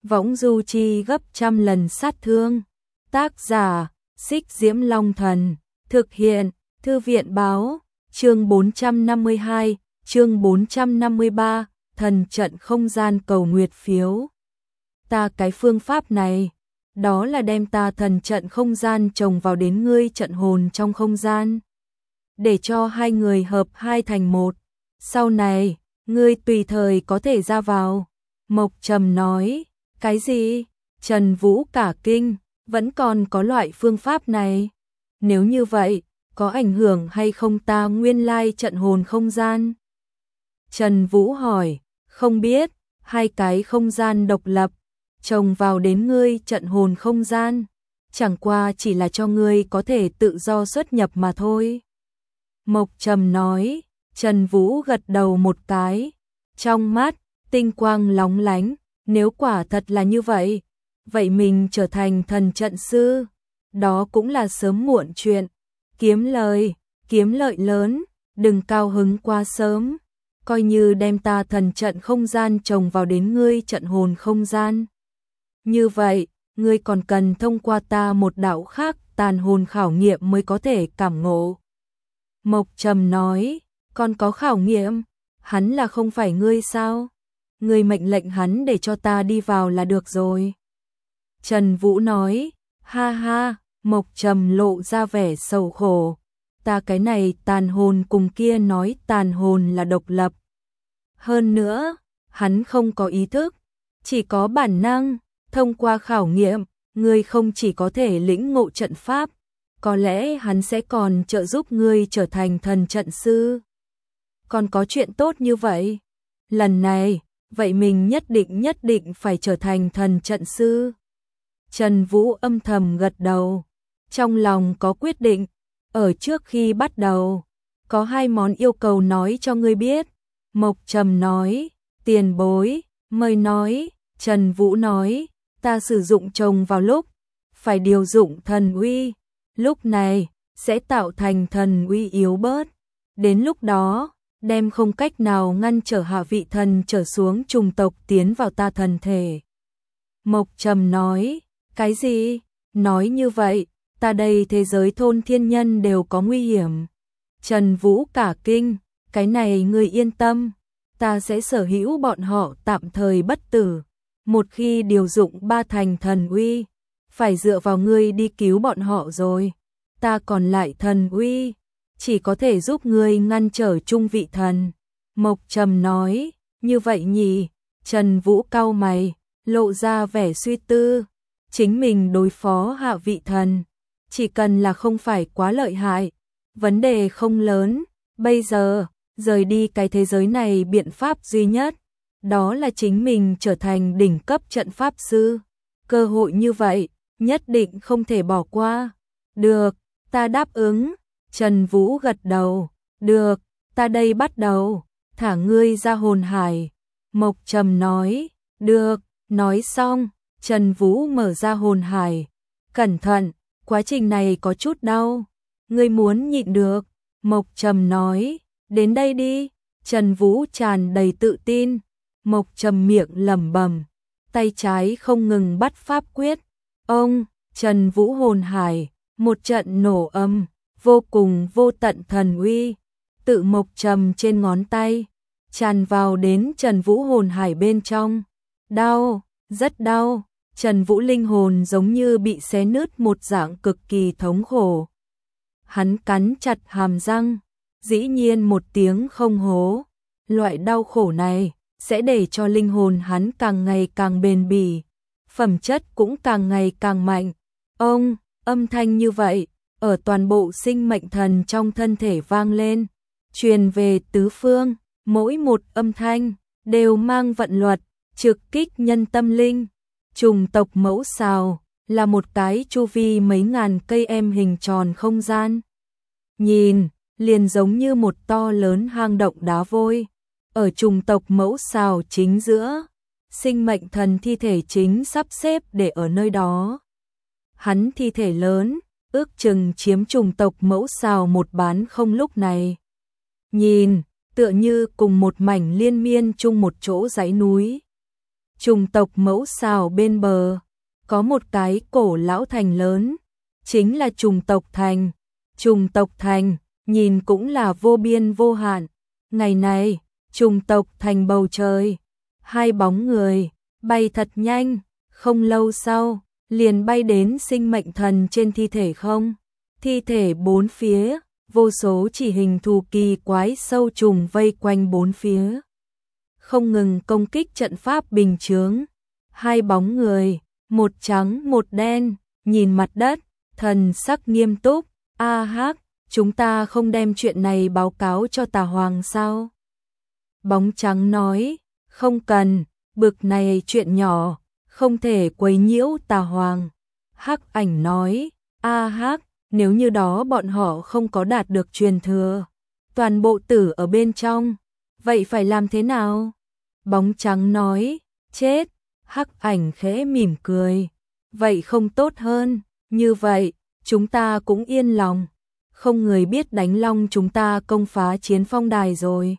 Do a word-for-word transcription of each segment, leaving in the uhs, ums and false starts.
võng du chi gấp trăm lần sát thương. Tác giả, Xích Diễm Long Thần. Thực hiện, Thư viện báo. Chương bốn trăm năm mươi hai, chương bốn trăm năm mươi ba, thần trận không gian cầu nguyệt phiếu. Ta cái phương pháp này, đó là đem ta thần trận không gian trồng vào đến ngươi trận hồn trong không gian, để cho hai người hợp hai thành một. Sau này, ngươi tùy thời có thể ra vào. Mộc Trầm nói. Cái gì? Trần Vũ cả kinh, vẫn còn có loại phương pháp này. Nếu như vậy, có ảnh hưởng hay không ta nguyên lai trận hồn không gian? Trần Vũ hỏi. Không biết, hai cái không gian độc lập, trồng vào đến ngươi trận hồn không gian, chẳng qua chỉ là cho ngươi có thể tự do xuất nhập mà thôi. Mộc Trầm nói. Trần Vũ gật đầu một cái, trong mắt tinh quang lóng lánh. Nếu quả thật là như vậy, vậy mình trở thành thần trận sư, đó cũng là sớm muộn chuyện. Kiếm lời, kiếm lợi lớn, đừng cao hứng quá sớm. Coi như đem ta thần trận không gian trồng vào đến ngươi trận hồn không gian. Như vậy, ngươi còn cần thông qua ta một đạo khác tàn hồn khảo nghiệm mới có thể cảm ngộ. Mộc Trầm nói. Còn có khảo nghiệm? Hắn là không phải ngươi sao? Ngươi mệnh lệnh hắn để cho ta đi vào là được rồi. Trần Vũ nói. Ha ha. Mộc Trầm lộ ra vẻ sầu khổ. Ta cái này tàn hồn cùng kia nói tàn hồn là độc lập. Hơn nữa, hắn không có ý thức, chỉ có bản năng. Thông qua khảo nghiệm, ngươi không chỉ có thể lĩnh ngộ trận pháp, có lẽ hắn sẽ còn trợ giúp ngươi trở thành thần trận sư. Còn có chuyện tốt như vậy? Lần này, vậy mình nhất định nhất định phải trở thành thần trận sư. Trần Vũ âm thầm gật đầu, trong lòng có quyết định. Ở trước khi bắt đầu, có hai món yêu cầu nói cho ngươi biết. Mộc Trầm nói. Tiền bối, mời nói. Trần Vũ nói. Ta sử dụng trồng vào lúc, phải điều dụng thần uy. Lúc này, sẽ tạo thành thần uy yếu bớt. Đến lúc đó, đem không cách nào ngăn trở hạ vị thần trở xuống trùng tộc tiến vào ta thần thể. Mộc Trầm nói. Cái gì? Nói như vậy, ta đây thế giới thôn thiên nhân đều có nguy hiểm. Trần Vũ cả kinh. Cái này ngươi yên tâm, ta sẽ sở hữu bọn họ tạm thời bất tử. Một khi điều dụng ba thành thần uy, phải dựa vào ngươi đi cứu bọn họ rồi. Ta còn lại thần uy, chỉ có thể giúp ngươi ngăn trở trung vị thần. Mộc Trầm nói. Như vậy nhỉ? Trần Vũ cau mày, lộ ra vẻ suy tư. Chính mình đối phó hạ vị thần, chỉ cần là không phải quá lợi hại, vấn đề không lớn. Bây giờ, rời đi cái thế giới này biện pháp duy nhất, đó là chính mình trở thành đỉnh cấp trận pháp sư. Cơ hội như vậy, nhất định không thể bỏ qua. Được, ta đáp ứng. Trần Vũ gật đầu. Được, ta đây bắt đầu. Thả ngươi ra hồn hải. Mộc Trầm nói. Được, nói xong, Trần Vũ mở ra hồn hải. Cẩn thận, quá trình này có chút đau. Ngươi muốn nhịn được. Mộc Trầm nói. Đến đây đi. Trần Vũ tràn đầy tự tin. Mộc Trầm miệng lẩm bẩm, tay trái không ngừng bắt pháp quyết. Ông, Trần Vũ hồn hải, một trận nổ âm, vô cùng vô tận thần uy, tự Mộc Trầm trên ngón tay, tràn vào đến Trần Vũ hồn hải bên trong. Đau, rất đau. Trần Vũ linh hồn giống như bị xé nứt một dạng cực kỳ thống khổ. Hắn cắn chặt hàm răng, dĩ nhiên một tiếng không hố. Loại đau khổ này sẽ để cho linh hồn hắn càng ngày càng bền bỉ, phẩm chất cũng càng ngày càng mạnh. Ông, âm thanh như vậy, ở toàn bộ sinh mệnh thần trong thân thể vang lên, truyền về tứ phương, mỗi một âm thanh đều mang vận luật, trực kích nhân tâm linh. Trùng tộc mẫu xào là một cái chu vi mấy ngàn cây em hình tròn không gian. Nhìn, liền giống như một to lớn hang động đá vôi. Ở trùng tộc mẫu xào chính giữa, sinh mệnh thần thi thể chính sắp xếp để ở nơi đó. Hắn thi thể lớn, ước chừng chiếm trùng tộc mẫu xào một bán không lúc này. Nhìn, tựa như cùng một mảnh liên miên chung một chỗ dãy núi. Trùng tộc mẫu xào bên bờ, có một cái cổ lão thành lớn, chính là trùng tộc thành. Trùng tộc thành, nhìn cũng là vô biên vô hạn. Ngày này, trùng tộc thành bầu trời, hai bóng người, bay thật nhanh, không lâu sau, liền bay đến sinh mệnh thần trên thi thể không. Thi thể bốn phía, vô số chỉ hình thù kỳ quái sâu trùng vây quanh bốn phía. Không ngừng công kích trận pháp bình chướng. Hai bóng người, một trắng một đen, nhìn mặt đất, thần sắc nghiêm túc. A hắc, chúng ta không đem chuyện này báo cáo cho Tà Hoàng sao? Bóng trắng nói, không cần, bực này chuyện nhỏ, không thể quấy nhiễu Tà Hoàng. Hắc ảnh nói, a hắc, nếu như đó bọn họ không có đạt được truyền thừa, toàn bộ tử ở bên trong, vậy phải làm thế nào? Bóng trắng nói, chết. Hắc ảnh khẽ mỉm cười, vậy không tốt hơn, như vậy, chúng ta cũng yên lòng, không người biết đánh long chúng ta công phá chiến phong đài rồi.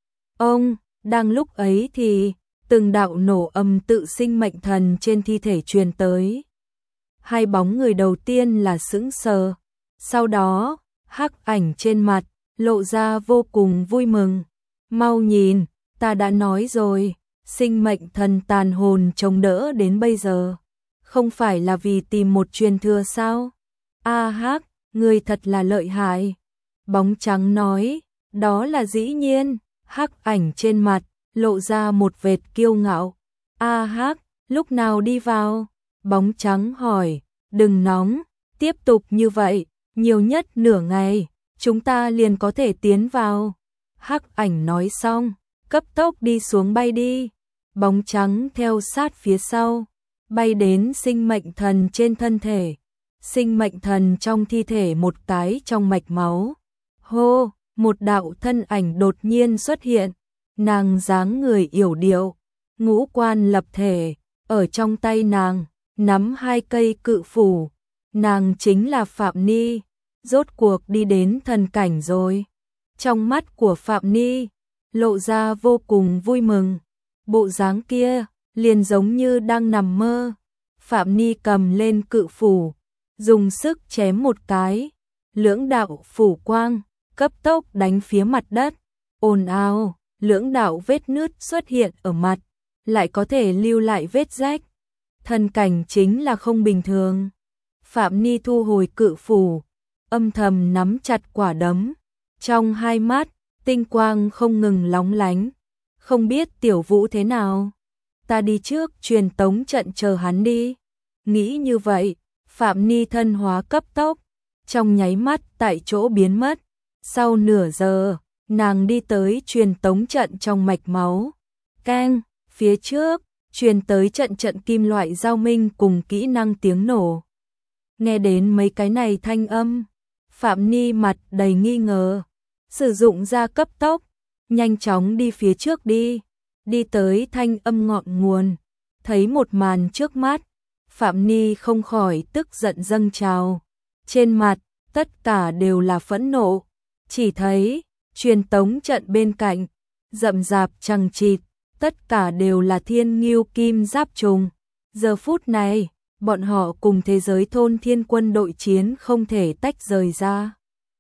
Ông, đang lúc ấy thì, từng đạo nổ âm tự sinh mệnh thần trên thi thể truyền tới. Hai bóng người đầu tiên là sững sờ, sau đó, hắc ảnh trên mặt, lộ ra vô cùng vui mừng. Mau nhìn, ta đã nói rồi, sinh mệnh thần tàn hồn chống đỡ đến bây giờ, không phải là vì tìm một truyền thừa sao? A hắc, người thật là lợi hại. Bóng trắng nói, đó là dĩ nhiên. Hắc ảnh trên mặt, lộ ra một vệt kiêu ngạo. A hắc, lúc nào đi vào? Bóng trắng hỏi, đừng nóng, tiếp tục như vậy, nhiều nhất nửa ngày, chúng ta liền có thể tiến vào. Hắc ảnh nói xong, cấp tốc đi xuống bay đi. Bóng trắng theo sát phía sau, bay đến sinh mệnh thần trên thân thể. Sinh mệnh thần trong thi thể một cái trong mạch máu. Hô, một đạo thân ảnh đột nhiên xuất hiện. Nàng dáng người yểu điệu, ngũ quan lập thể, ở trong tay nàng, nắm hai cây cự phủ. Nàng chính là Phạm Ni, rốt cuộc đi đến thần cảnh rồi. Trong mắt của Phạm Ni, lộ ra vô cùng vui mừng. Bộ dáng kia, liền giống như đang nằm mơ. Phạm Ni cầm lên cự phủ, dùng sức chém một cái. Lưỡng đạo phủ quang, cấp tốc đánh phía mặt đất. Ồn ào, lưỡng đạo vết nứt xuất hiện ở mặt, lại có thể lưu lại vết rách. Thần cảnh chính là không bình thường. Phạm Ni thu hồi cự phủ, âm thầm nắm chặt quả đấm. Trong hai mắt, tinh quang không ngừng lóng lánh. Không biết Tiểu Vũ thế nào? Ta đi trước truyền tống trận chờ hắn đi. Nghĩ như vậy, Phạm Ni thân hóa cấp tốc, trong nháy mắt tại chỗ biến mất. Sau nửa giờ, nàng đi tới truyền tống trận trong mạch máu. Keng, phía trước, truyền tới trận trận kim loại giao minh cùng kỹ năng tiếng nổ. Nghe đến mấy cái này thanh âm, Phạm Ni mặt đầy nghi ngờ, sử dụng ra cấp tốc, nhanh chóng đi phía trước đi, đi tới thanh âm ngọn nguồn, thấy một màn trước mắt, Phạm Ni không khỏi tức giận dâng trào, trên mặt tất cả đều là phẫn nộ, chỉ thấy truyền tống trận bên cạnh, rậm rạp chằng chịt, tất cả đều là thiên ngưu kim giáp trùng. Giờ phút này, bọn họ cùng thế giới thôn thiên quân đội chiến không thể tách rời ra.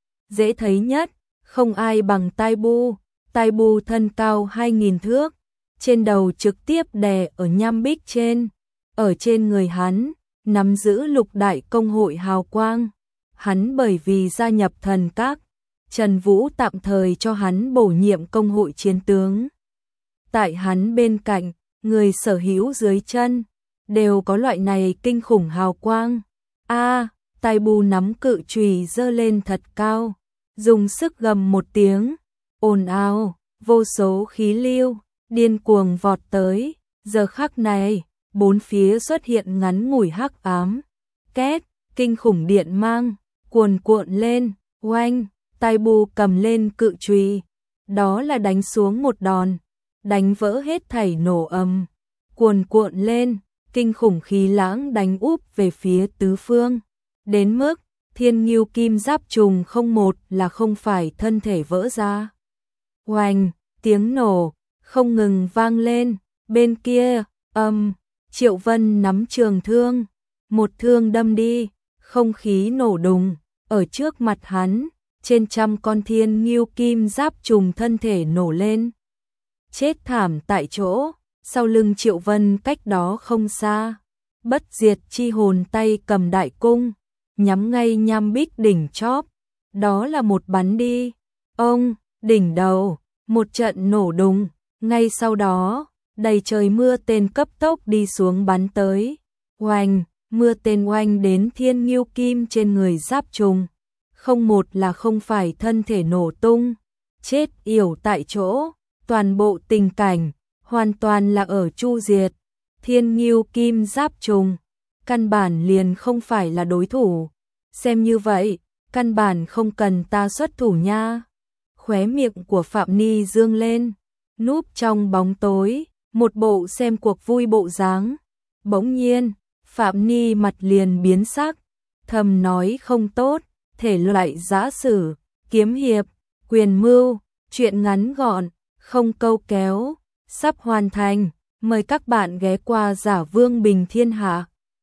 Dễ thấy nhất, không ai bằng Tai Bu. Tai Bu thân cao hai nghìn thước, trên đầu trực tiếp đè ở nham bích trên, ở trên người hắn, nắm giữ lục đại công hội hào quang. Hắn bởi vì gia nhập thần các, Trần Vũ tạm thời cho hắn bổ nhiệm công hội chiến tướng. Tại hắn bên cạnh, người sở hữu dưới chân, đều có loại này kinh khủng hào quang. A, Tai Bu nắm cự chùy giơ lên thật cao, dùng sức gầm một tiếng, ồn ào, vô số khí lưu, điên cuồng vọt tới. Giờ khắc này, bốn phía xuất hiện ngắn ngủi hắc ám. Két, kinh khủng điện mang, cuồn cuộn lên, oanh, Tai Bu cầm lên cự chùy, đó là đánh xuống một đòn, đánh vỡ hết thảy nổ ầm, cuồn cuộn lên, kinh khủng khí lãng đánh úp về phía tứ phương, đến mức thiên ngưu kim giáp trùng không một là không phải thân thể vỡ ra. Oanh, tiếng nổ không ngừng vang lên, bên kia, Âm, Triệu Vân nắm trường thương, một thương đâm đi, không khí nổ đùng, ở trước mặt hắn, trên trăm con thiên ngưu kim giáp trùng thân thể nổ lên. Chết thảm tại chỗ, sau lưng Triệu Vân cách đó không xa. Bất diệt chi hồn tay cầm đại cung, nhắm ngay Nham Bích đỉnh chóp. Đó là một bắn đi. Ông, đỉnh đầu, một trận nổ đùng, ngay sau đó, đầy trời mưa tên cấp tốc đi xuống bắn tới. Oanh, mưa tên oanh đến thiên ngưu kim trên người giáp trùng. Không một là không phải thân thể nổ tung, chết yểu tại chỗ, toàn bộ tình cảnh, hoàn toàn là ở chu diệt. Thiên ngưu kim giáp trùng, căn bản liền không phải là đối thủ. Xem như vậy, căn bản không cần ta xuất thủ nha. Khóe miệng của Phạm Ni dương lên, núp trong bóng tối, một bộ xem cuộc vui bộ dáng. Bỗng nhiên, Phạm Ni mặt liền biến sắc, thầm nói không tốt, thể loại giã sử, kiếm hiệp, quyền mưu, chuyện ngắn gọn, không câu kéo, sắp hoàn thành. Mời các bạn ghé qua Giả Vương Bình Thiên Hạ.